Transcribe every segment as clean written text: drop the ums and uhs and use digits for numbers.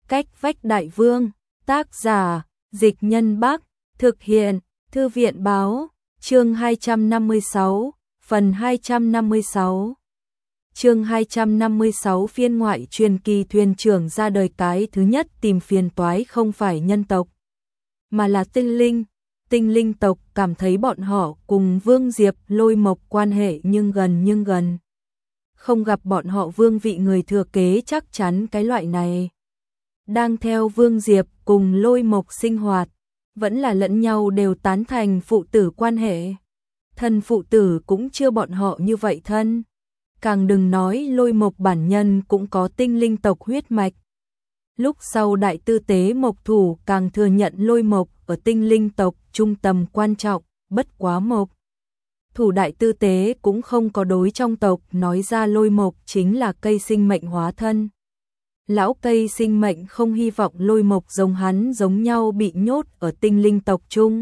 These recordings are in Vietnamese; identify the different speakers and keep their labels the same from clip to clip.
Speaker 1: Cách vách đại vương, tác giả, Dịch Nhân Bắc, thực hiện, Thư viện báo, chương 256, phần 256. Chương 256 phiên ngoại truyền kỳ thuyền trưởng ra đời cái thứ nhất tìm phiền toái không phải nhân tộc, mà là tinh linh. Tinh linh tộc cảm thấy bọn họ cùng Vương Diệp Lôi Mộc quan hệ nhưng gần. Không gặp bọn họ vương vị người thừa kế chắc chắn cái loại này. Đang theo Vương Diệp cùng Lôi Mộc sinh hoạt, vẫn là lẫn nhau đều tán thành phụ tử quan hệ. Thân phụ tử cũng chưa bọn họ như vậy thân. Càng đừng nói Lôi Mộc bản nhân cũng có tinh linh tộc huyết mạch. Lúc sau đại tư tế Mộc Thủ càng thừa nhận Lôi Mộc ở tinh linh tộc trung tầm quan trọng, bất quá Mộc Thủ đại tư tế cũng không có đối trong tộc nói ra Lôi Mộc chính là cây sinh mệnh hóa thân. Lão cây sinh mệnh không hy vọng Lôi Mộc giống hắn giống nhau bị nhốt ở tinh linh tộc chung.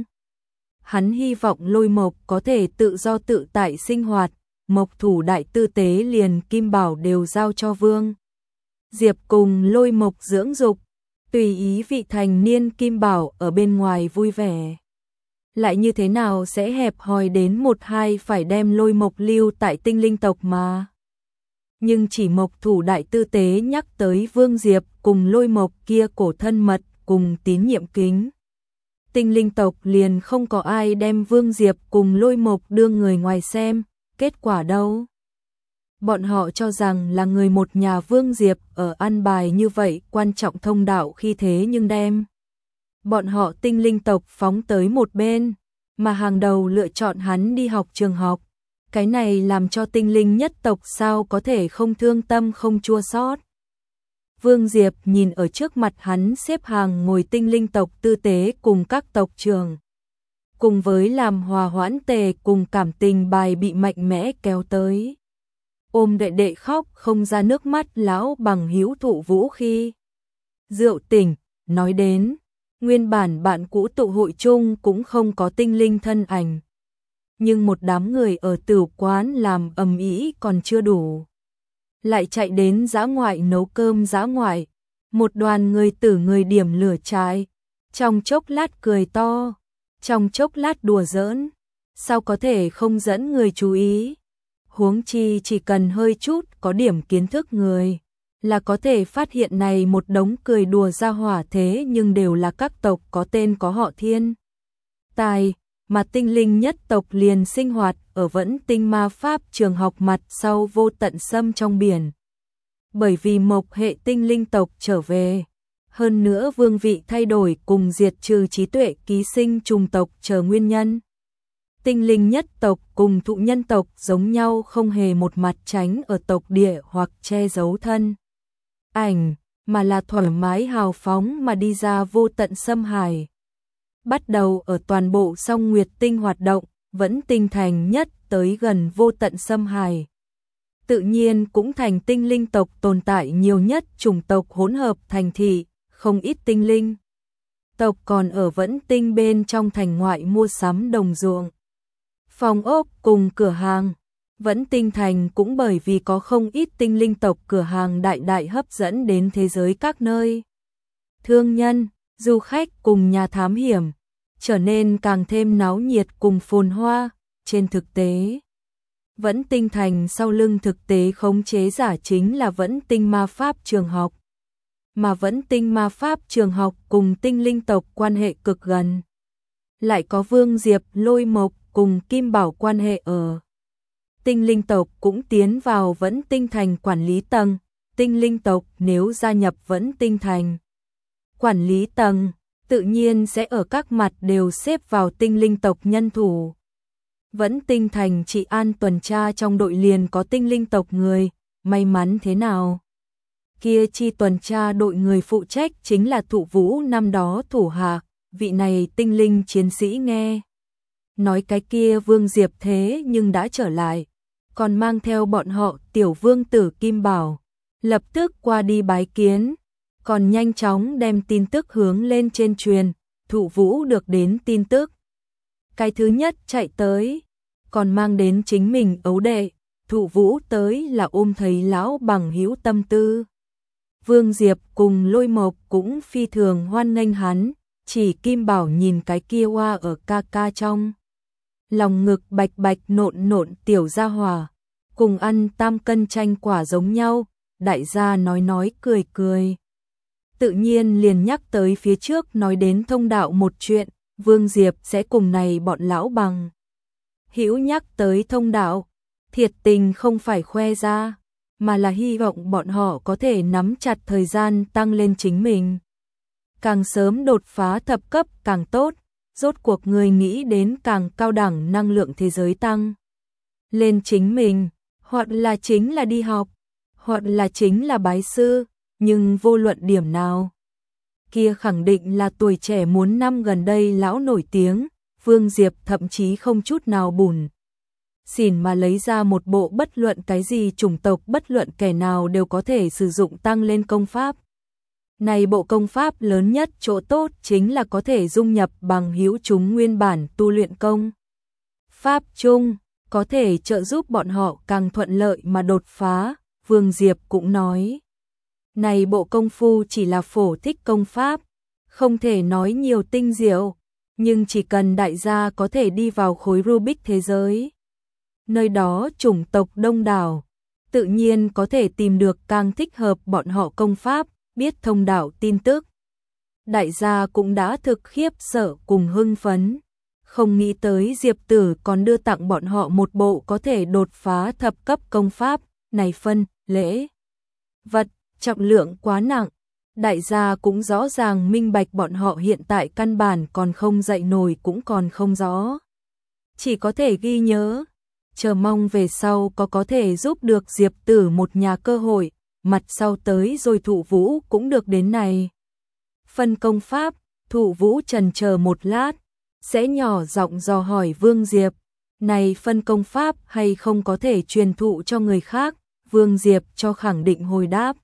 Speaker 1: Hắn hy vọng Lôi Mộc có thể tự do tự tại sinh hoạt. Mộc Thủ đại tư tế liền kim bảo đều giao cho Vương Diệp cùng Lôi Mộc dưỡng dục, tùy ý vị thành niên kim bảo ở bên ngoài vui vẻ. Lại như thế nào sẽ hẹp hòi đến một hai phải đem Lôi Mộc lưu tại tinh linh tộc mà. Nhưng chỉ Mộc Thủ đại tư tế nhắc tới Vương Diệp cùng Lôi Mộc kia cổ thân mật cùng tín nhiệm kính. Tinh linh tộc liền không có ai đem Vương Diệp cùng Lôi Mộc đưa người ngoài xem, kết quả đâu? Bọn họ cho rằng là người một nhà Vương Diệp ở ăn bài như vậy quan trọng thông đạo khi thế nhưng đem bọn họ tinh linh tộc phóng tới một bên, mà hàng đầu lựa chọn hắn đi học trường học. Cái này làm cho tinh linh nhất tộc sao có thể không thương tâm không chua xót. Vương Diệp nhìn ở trước mặt hắn xếp hàng ngồi tinh linh tộc tư tế cùng các tộc trưởng. Cùng với làm hòa hoãn tề cùng cảm tình bài bị mạnh mẽ kéo tới. Ôm đệ đệ khóc không ra nước mắt lão bằng hữu Thụ Vũ khi rượu tỉnh, nói đến, nguyên bản bạn cũ tụ hội chung cũng không có tinh linh thân ảnh. Nhưng một đám người ở tửu quán làm ầm ĩ còn chưa đủ. Lại chạy đến dã ngoại nấu cơm dã ngoại, một đoàn người tử người điểm lửa trái, trong chốc lát cười to, trong chốc lát đùa giỡn, sao có thể không dẫn người chú ý. Huống chi chỉ cần hơi chút có điểm kiến thức người, là có thể phát hiện này một đống cười đùa ra hỏa thế nhưng đều là các tộc có tên có họ thiên tài, mà tinh linh nhất tộc liền sinh hoạt ở vẫn tinh ma pháp trường học mặt sau vô tận xâm trong biển. Bởi vì Mộc hệ tinh linh tộc trở về, hơn nữa vương vị thay đổi cùng diệt trừ trí tuệ ký sinh trùng tộc chờ nguyên nhân. Tinh linh nhất tộc cùng thụ nhân tộc giống nhau không hề một mặt tránh ở tộc địa hoặc che giấu thân ảnh, mà là thoải mái hào phóng mà đi ra vô tận xâm hải. Bắt đầu ở toàn bộ song Nguyệt Tinh hoạt động, vẫn tinh thành nhất tới gần vô tận xâm hải. Tự nhiên cũng thành tinh linh tộc tồn tại nhiều nhất chủng tộc hỗn hợp thành thị, không ít tinh linh tộc còn ở vẫn tinh bên trong thành ngoại mua sắm đồng ruộng, phòng ốc cùng cửa hàng. Vẫn tinh thành cũng bởi vì có không ít tinh linh tộc cửa hàng đại hấp dẫn đến thế giới các nơi. Thương nhân, du khách cùng nhà thám hiểm, trở nên càng thêm náo nhiệt cùng phồn hoa. Trên thực tế, Vẫn tinh thành sau lưng thực tế khống chế giả chính là Vẫn tinh ma pháp trường học. Mà Vẫn tinh ma pháp trường học cùng tinh linh tộc quan hệ cực gần. Lại có Vương Diệp Lôi Mộc cùng Kim Bảo quan hệ ở. Tinh linh tộc cũng tiến vào Vẫn tinh thành quản lý tầng. Tinh linh tộc nếu gia nhập Vẫn tinh thành quản lý tầng, tự nhiên sẽ ở các mặt đều xếp vào tinh linh tộc nhân thủ. Vẫn tinh thành trị an tuần tra trong đội liền có tinh linh tộc người, may mắn thế nào. Kia chi tuần tra đội người phụ trách chính là Thụ Vũ năm đó thủ hạ, vị này tinh linh chiến sĩ nghe. Nói cái kia Vương Diệp thế nhưng đã trở lại, còn mang theo bọn họ tiểu vương tử Kim Bảo, lập tức qua đi bái kiến, còn nhanh chóng đem tin tức hướng lên trên truyền. Thụ Vũ được đến tin tức, cái thứ nhất chạy tới, còn mang đến chính mình ấu đệ. Thụ Vũ tới là ôm thấy lão bằng hữu tâm tư, Vương Diệp cùng Lôi Mộc cũng phi thường hoan nghênh hắn, chỉ Kim Bảo nhìn cái kia oa ở ca ca trong lòng ngực bạch bạch nộn nộn tiểu gia hỏa, cùng ăn tam cân chanh quả giống nhau, đại gia nói cười cười. Tự nhiên liền nhắc tới phía trước nói đến thông đạo một chuyện, Vương Diệp sẽ cùng này bọn lão bằng hữu nhắc tới thông đạo, thiệt tình không phải khoe ra, mà là hy vọng bọn họ có thể nắm chặt thời gian tăng lên chính mình. Càng sớm đột phá thập cấp càng tốt, rốt cuộc người nghĩ đến càng cao đẳng năng lượng thế giới tăng lên chính mình, hoặc là chính là đi học, hoặc là chính là bái sư, nhưng vô luận điểm nào. Kia khẳng định là tuổi trẻ muốn năm gần đây lão nổi tiếng, Vương Diệp thậm chí không chút nào bùn xỉn mà lấy ra một bộ bất luận cái gì chủng tộc bất luận kẻ nào đều có thể sử dụng tăng lên công pháp. Này bộ công pháp lớn nhất chỗ tốt chính là có thể dung nhập bằng hữu chúng nguyên bản tu luyện công pháp chung, có thể trợ giúp bọn họ càng thuận lợi mà đột phá, Vương Diệp cũng nói. Này bộ công phu chỉ là phổ thích công pháp, không thể nói nhiều tinh diệu, nhưng chỉ cần đại gia có thể đi vào khối Rubik thế giới. Nơi đó chủng tộc đông đảo, tự nhiên có thể tìm được càng thích hợp bọn họ công pháp, biết thông đạo tin tức. Đại gia cũng đã thực khiếp sợ cùng hưng phấn, không nghĩ tới Diệp Tử còn đưa tặng bọn họ một bộ có thể đột phá thập cấp công pháp, này phân, lễ vật, trọng lượng quá nặng. Đại gia cũng rõ ràng minh bạch bọn họ hiện tại căn bản còn không dậy nổi cũng còn không rõ. Chỉ có thể ghi nhớ, chờ mong về sau có thể giúp được Diệp Tử một nhà cơ hội, mặt sau tới rồi Thụ Vũ cũng được đến này. Phân công pháp, Thụ Vũ chần chờ một lát, sẽ nhỏ giọng dò hỏi Vương Diệp, này phân công pháp hay không có thể truyền thụ cho người khác, Vương Diệp cho khẳng định hồi đáp.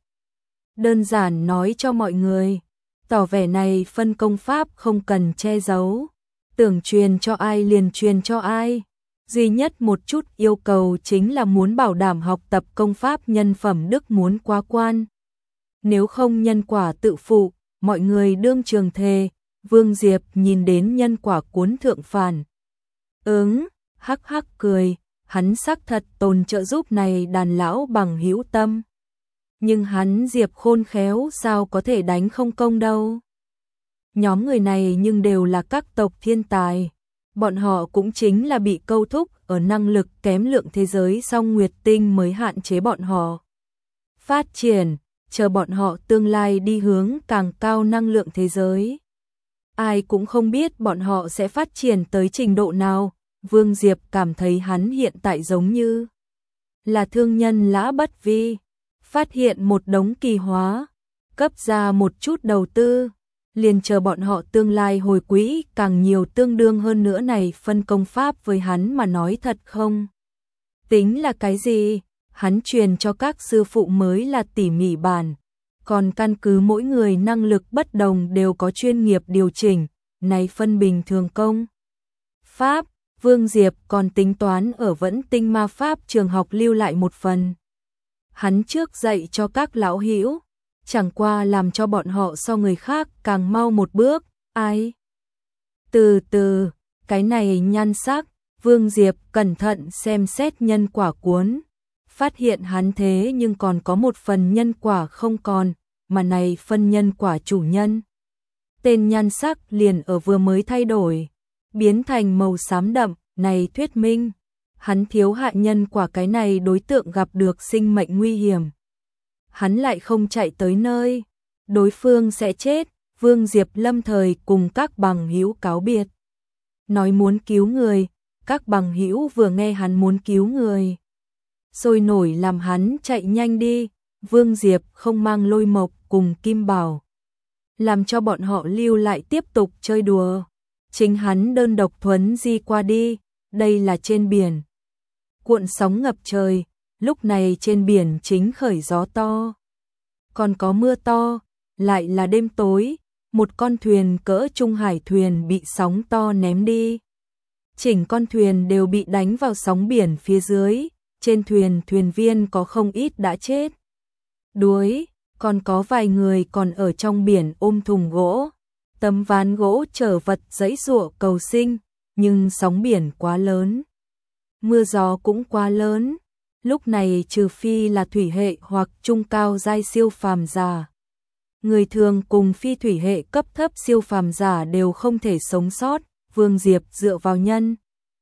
Speaker 1: Đơn giản nói cho mọi người, tỏ vẻ này phân công pháp không cần che giấu, tưởng truyền cho ai liền truyền cho ai. Duy nhất một chút yêu cầu chính là muốn bảo đảm học tập công pháp nhân phẩm đức muốn quá quan. Nếu không nhân quả tự phụ, mọi người đương trường thề, Vương Diệp nhìn đến nhân quả cuốn thượng phản. Hắc hắc cười, hắn xác thật tồn trợ giúp này đàn lão bằng hữu tâm. Nhưng hắn Diệp khôn khéo sao có thể đánh không công đâu. Nhóm người này nhưng đều là các tộc thiên tài. Bọn họ cũng chính là bị câu thúc ở năng lực kém lượng thế giới song Nguyệt Tinh mới hạn chế bọn họ phát triển, chờ bọn họ tương lai đi hướng càng cao năng lượng thế giới. Ai cũng không biết bọn họ sẽ phát triển tới trình độ nào, Vương Diệp cảm thấy hắn hiện tại giống như là thương nhân Lã Bất Vi, phát hiện một đống kỳ hóa, cấp ra một chút đầu tư. Liền chờ bọn họ tương lai hồi quỹ càng nhiều tương đương hơn nữa này phân công pháp với hắn mà nói thật không. Tính là cái gì, hắn truyền cho các sư phụ mới là tỉ mỉ bản, còn căn cứ mỗi người năng lực bất đồng đều có chuyên nghiệp điều chỉnh, này phân bình thường công. Pháp, Vương Diệp còn tính toán ở Vẫn Tinh Ma Pháp trường học lưu lại một phần. Hắn trước dạy cho các lão hữu, chẳng qua làm cho bọn họ so người khác càng mau một bước, ai. Từ từ, cái này nhan sắc, Vương Diệp cẩn thận xem xét nhân quả cuốn, phát hiện hắn thế nhưng còn có một phần nhân quả không còn, mà này phân nhân quả chủ nhân. Tên nhan sắc liền ở vừa mới thay đổi, biến thành màu xám đậm, này thuyết minh. Hắn thiếu hạ nhân quả cái này đối tượng gặp được sinh mệnh nguy hiểm. Hắn lại không chạy tới nơi, đối phương sẽ chết, Vương Diệp lâm thời cùng các bằng hữu cáo biệt. Nói muốn cứu người, các bằng hữu vừa nghe hắn muốn cứu người. Sôi nổi làm hắn chạy nhanh đi, Vương Diệp không mang Lôi Mộc cùng Kim Bảo. Làm cho bọn họ lưu lại tiếp tục chơi đùa. Chính hắn đơn độc thuấn di qua đi, đây là trên biển. Cuộn sóng ngập trời, lúc này trên biển chính khởi gió to. Còn có mưa to, lại là đêm tối, một con thuyền cỡ trung hải thuyền bị sóng to ném đi. Chỉnh con thuyền đều bị đánh vào sóng biển phía dưới, trên thuyền thuyền viên có không ít đã chết. Đuối, còn có vài người còn ở trong biển ôm thùng gỗ, tấm ván gỗ chở vật giãy giụa cầu sinh, nhưng sóng biển quá lớn, mưa gió cũng quá lớn, lúc này trừ phi là thủy hệ hoặc trung cao giai siêu phàm giả. Người thường cùng phi thủy hệ cấp thấp siêu phàm giả đều không thể sống sót, Vương Diệp dựa vào nhân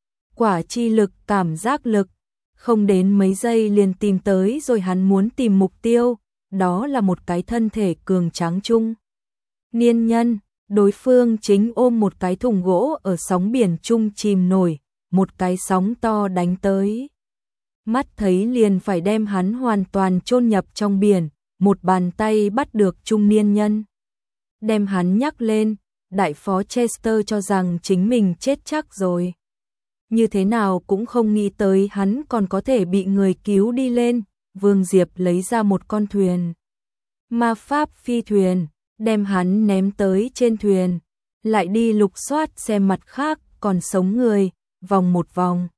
Speaker 1: quả chi lực, cảm giác lực, không đến mấy giây liền tìm tới rồi. Hắn muốn tìm mục tiêu, đó là một cái thân thể cường tráng trung niên nhân, đối phương chính ôm một cái thùng gỗ ở sóng biển trung chìm nổi, một cái sóng to đánh tới. Mắt thấy liền phải đem hắn hoàn toàn chôn nhập trong biển, một bàn tay bắt được trung niên nhân, đem hắn nhắc lên. Đại phó Chester cho rằng chính mình chết chắc rồi, như thế nào cũng không nghĩ tới hắn còn có thể bị người cứu đi lên. Vương Diệp lấy ra một con thuyền ma pháp phi thuyền, đem hắn ném tới trên thuyền, lại đi lục soát xem mặt khác còn sống người, vòng một vòng.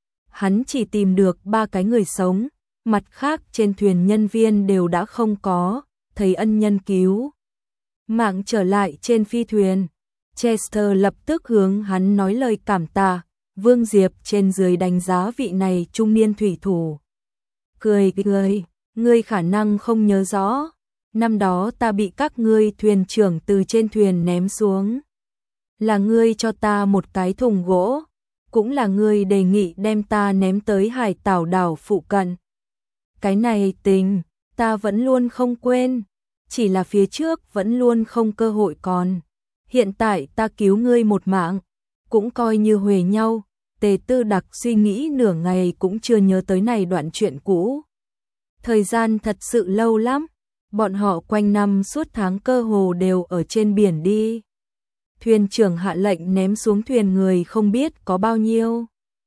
Speaker 1: Hắn chỉ tìm được 3 cái người sống, mặt khác trên thuyền nhân viên đều đã không có, thấy ân nhân cứu mạng trở lại trên phi thuyền. Chester lập tức hướng hắn nói lời cảm tạ. Vương Diệp trên dưới đánh giá vị này trung niên thủy thủ. Cười, ngươi khả năng không nhớ rõ, năm đó ta bị các ngươi thuyền trưởng từ trên thuyền ném xuống. Là ngươi cho ta một cái thùng gỗ, cũng là ngươi đề nghị đem ta ném tới Hải Tảo đảo phụ cận. Cái này tình, ta vẫn luôn không quên, chỉ là phía trước vẫn luôn không cơ hội còn. Hiện tại ta cứu ngươi một mạng, cũng coi như huề nhau. Tề Tư Đặc suy nghĩ nửa ngày cũng chưa nhớ tới này đoạn chuyện cũ. Thời gian thật sự lâu lắm, bọn họ quanh năm suốt tháng cơ hồ đều ở trên biển đi. Thuyền trưởng hạ lệnh ném xuống thuyền người không biết có bao nhiêu.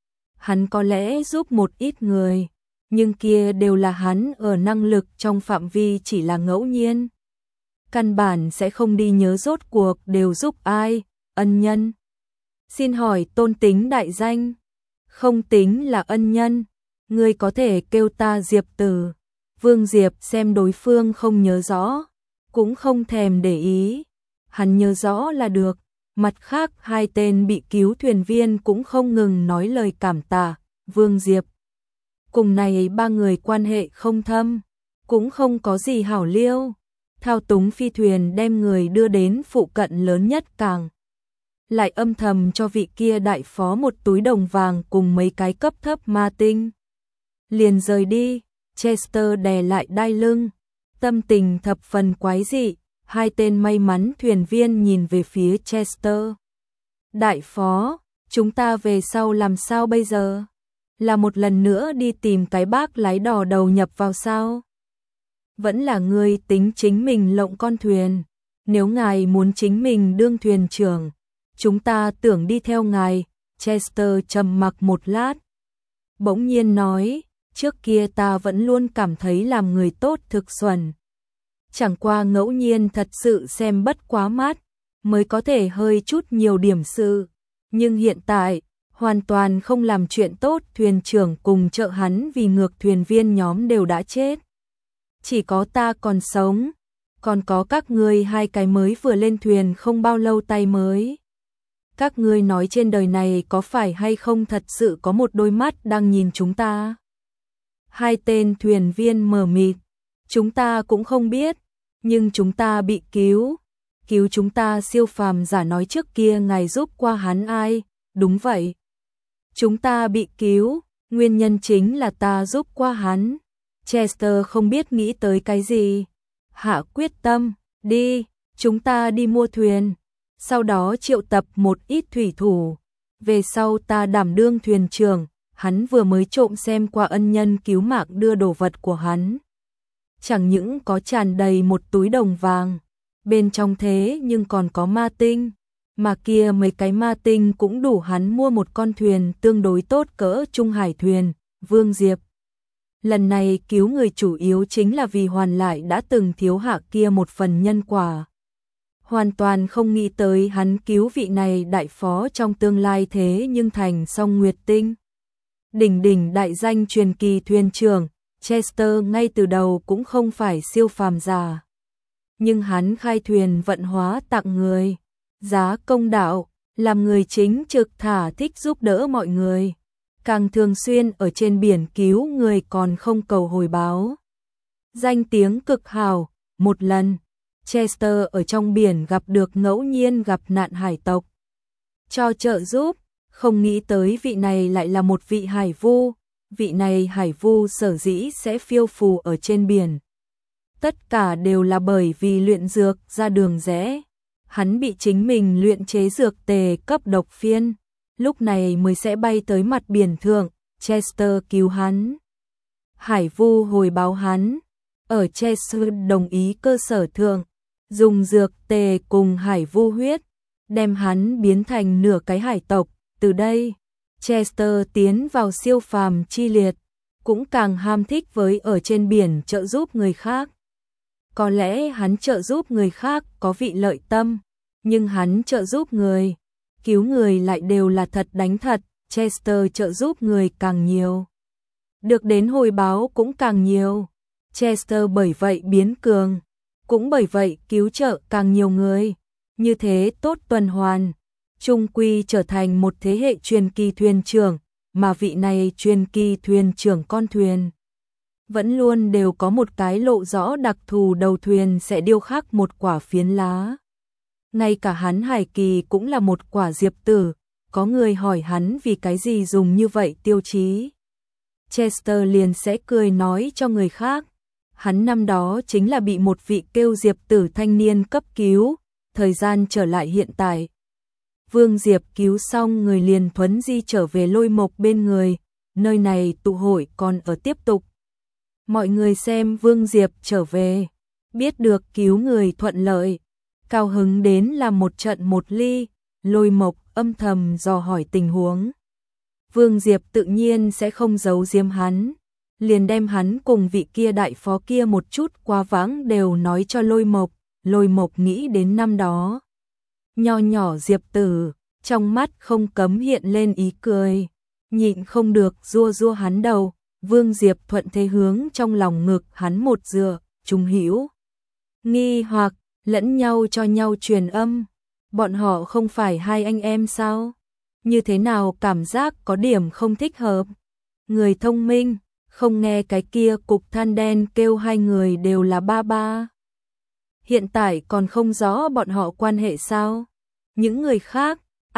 Speaker 1: Hắn có lẽ giúp một ít người, nhưng kia đều là hắn ở năng lực trong phạm vi chỉ là ngẫu nhiên. Căn bản sẽ không đi nhớ rốt cuộc đều giúp ai, ân nhân. Xin hỏi tôn tính đại danh? Không tính là ân nhân, ngươi có thể kêu ta Diệp Tử. Vương Diệp xem đối phương không nhớ rõ, cũng không thèm để ý. Hắn nhớ rõ là được. Mặt khác 2 tên bị cứu thuyền viên cũng không ngừng nói lời cảm tạ. Vương Diệp cùng này 3 người quan hệ không thâm, cũng không có gì hảo liêu. Thao túng phi thuyền đem người đưa đến phụ cận lớn nhất cảng, lại âm thầm cho vị kia đại phó một túi đồng vàng cùng mấy cái cấp thấp ma tinh. Liền rời đi. Chester đè lại đai lưng, tâm tình thập phần quái dị. 2 tên may mắn thuyền viên nhìn về phía Chester. Đại phó, chúng ta về sau làm sao bây giờ? Là một lần nữa đi tìm cái bác lái đò đầu nhập vào sao? Vẫn là ngươi tính chính mình lộng con thuyền. Nếu ngài muốn chính mình đương thuyền trưởng, chúng ta tưởng đi theo ngài. Chester trầm mặc một lát, bỗng nhiên nói, trước kia ta vẫn luôn cảm thấy làm người tốt thực xuẩn. Chẳng qua ngẫu nhiên thật sự xem bất quá mắt, mới có thể hơi chút nhiều điểm sự. Nhưng hiện tại, hoàn toàn không làm chuyện tốt. Thuyền trưởng cùng trợ hắn vì ngược thuyền viên nhóm đều đã chết. Chỉ có ta còn sống, còn có các ngươi 2 cái mới vừa lên thuyền không bao lâu tay mới. Các ngươi nói trên đời này có phải hay không thật sự có một đôi mắt đang nhìn chúng ta? 2 tên thuyền viên mờ mịt, chúng ta cũng không biết, nhưng chúng ta bị cứu chúng ta siêu phàm giả nói trước kia ngài giúp qua hắn ai? Đúng vậy. Chúng ta bị cứu, nguyên nhân chính là ta giúp qua hắn. Chester không biết nghĩ tới cái gì. Hạ quyết tâm, đi, chúng ta đi mua thuyền. Sau đó triệu tập một ít thủy thủ. Về sau ta đảm đương thuyền trưởng. Hắn vừa mới trộm xem qua ân nhân cứu mạng đưa đồ vật của hắn. Chẳng những có tràn đầy một túi đồng vàng, bên trong thế nhưng còn có ma tinh, mà kia mấy cái ma tinh cũng đủ hắn mua một con thuyền tương đối tốt cỡ trung hải thuyền. Vương Diệp lần này cứu người chủ yếu chính là vì hoàn lại đã từng thiếu hạ kia một phần nhân quả. Hoàn toàn không nghĩ tới hắn cứu vị này đại phó trong tương lai thế nhưng thành Song Nguyệt Tinh. Đỉnh đại danh truyền kỳ thuyền trưởng, Chester ngay từ đầu cũng không phải siêu phàm giả. Nhưng hắn khai thuyền vận hóa tặng người, giá công đạo, làm người chính trực thả thích giúp đỡ mọi người. Càng thường xuyên ở trên biển cứu người còn không cầu hồi báo. Danh tiếng cực hào, một lần, Chester ở trong biển gặp được ngẫu nhiên gặp nạn hải tộc. Cho trợ giúp, không nghĩ tới vị này lại là một vị hải vu, vị này hải vu sở dĩ sẽ phiêu phù ở trên biển. Tất cả đều là bởi vì luyện dược ra đường rẽ. Hắn bị chính mình luyện chế dược tề cấp độc phiên, lúc này mới sẽ bay tới mặt biển thượng, Chester cứu hắn. Hải vu hồi báo hắn, ở Chester đồng ý cơ sở thượng, dùng dược tề cùng hải vu huyết, đem hắn biến thành nửa cái hải tộc. Từ đây, Chester tiến vào siêu phàm chi liệt, cũng càng ham thích với ở trên biển trợ giúp người khác. Có lẽ hắn trợ giúp người khác có vị lợi tâm, nhưng hắn trợ giúp người, cứu người lại đều là thật đánh thật, Chester trợ giúp người càng nhiều. Được đến hồi báo cũng càng nhiều, Chester bởi vậy biến cường, cũng bởi vậy cứu trợ càng nhiều người, như thế tốt tuần hoàn, chung quy trở thành một thế hệ truyền kỳ thuyền trưởng, mà vị này truyền kỳ thuyền trưởng con thuyền. Vẫn luôn đều có một cái lộ rõ đặc thù đầu thuyền sẽ điêu khắc một quả phiến lá. Ngay cả hắn hải kỳ cũng là một quả diệp tử, có người hỏi hắn vì cái gì dùng như vậy tiêu chí. Chester liền sẽ cười nói cho người khác. Hắn năm đó chính là bị một vị kêu diệp tử thanh niên cấp cứu, thời gian trở lại hiện tại. Vương Diệp cứu xong người liền thuấn di trở về Lôi Mộc bên người, nơi này tụ hội còn ở tiếp tục. Mọi người xem Vương Diệp trở về, biết được cứu người thuận lợi, cao hứng đến làm một trận một ly, Lôi Mộc âm thầm dò hỏi tình huống. Vương Diệp tự nhiên sẽ không giấu giếm hắn, liền đem hắn cùng vị kia đại phó kia một chút quá vãng đều nói cho Lôi Mộc nghĩ đến năm đó. Nho nhỏ Diệp tử, trong mắt không cấm hiện lên ý cười, nhịn không được rua hắn đầu. Vương Diệp thuận thế hướng trong lòng ngực hắn một dựa, trung hữu nghi hoặc lẫn nhau cho nhau truyền âm. Bọn họ không phải hai anh em sao? Như thế nào cảm giác có điểm không thích hợp? Người thông minh, không nghe cái kia cục than đen kêu hai người đều là ba ba. Hiện tại còn không rõ bọn họ quan hệ sao? Những người khác,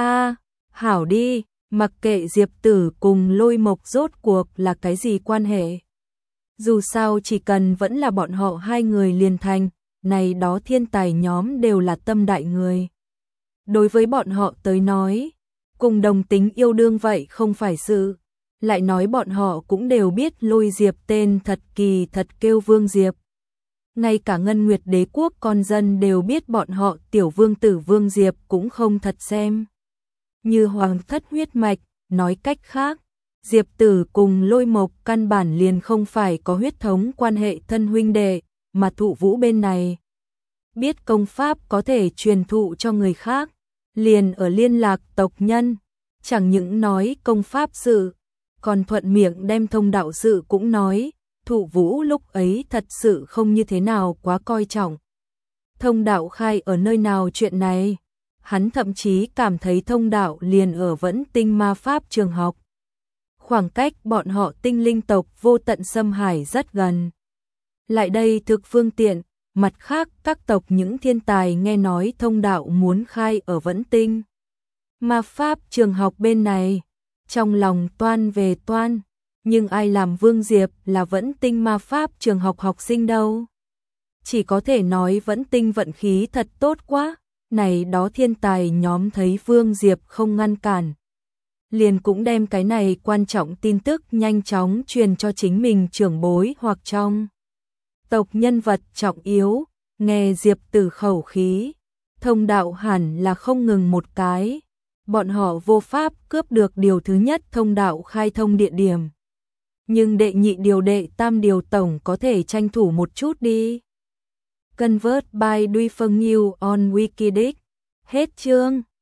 Speaker 1: hảo đi. Mặc kệ Diệp Tử cùng Lôi Mộc rốt cuộc là cái gì quan hệ. Dù sao chỉ cần vẫn là bọn họ hai người liền thành, này đó thiên tài nhóm đều là tâm đại người. Đối với bọn họ tới nói, cùng đồng tính yêu đương vậy không phải sự. Lại nói bọn họ cũng đều biết Lôi Diệp tên thật kỳ thật kêu Vương Diệp. Ngay cả Ngân Nguyệt Đế quốc con dân đều biết bọn họ tiểu vương tử Vương Diệp cũng không thật xem. Như hoàng thất huyết mạch, nói cách khác, Diệp Tử cùng Lôi Mộc căn bản liền không phải có huyết thống quan hệ thân huynh đệ, mà Thụ Vũ bên này biết công pháp có thể truyền thụ cho người khác, liền ở liên lạc tộc nhân, chẳng những nói công pháp sự, còn thuận miệng đem thông đạo sự cũng nói. Thụ Vũ lúc ấy thật sự không như thế nào quá coi trọng thông đạo khai ở nơi nào chuyện này. Hắn thậm chí cảm thấy thông đạo liền ở Vẫn Tinh ma pháp trường học. Khoảng cách bọn họ tinh linh tộc vô tận xâm hải rất gần. Lại đây thực phương tiện, mặt khác các tộc những thiên tài nghe nói thông đạo muốn khai ở Vẫn Tinh ma pháp trường học bên này, trong lòng toan về toan, nhưng ai làm Vương Diệp là Vẫn Tinh ma pháp trường học học sinh đâu. Chỉ có thể nói Vẫn Tinh vận khí thật tốt quá. Này đó thiên tài nhóm thấy Vương Diệp không ngăn cản, liền cũng đem cái này quan trọng tin tức nhanh chóng truyền cho chính mình trưởng bối hoặc trong tộc nhân vật trọng yếu. Nghe Diệp Tử khẩu khí, thông đạo hẳn là không ngừng một cái, bọn họ vô pháp cướp được điều thứ nhất thông đạo khai thông địa điểm. Nhưng đệ nhị điều đệ tam điều tổng có thể tranh thủ một chút đi. Convert by Duy Phương Nhiêu on Wikidex. Hết chương.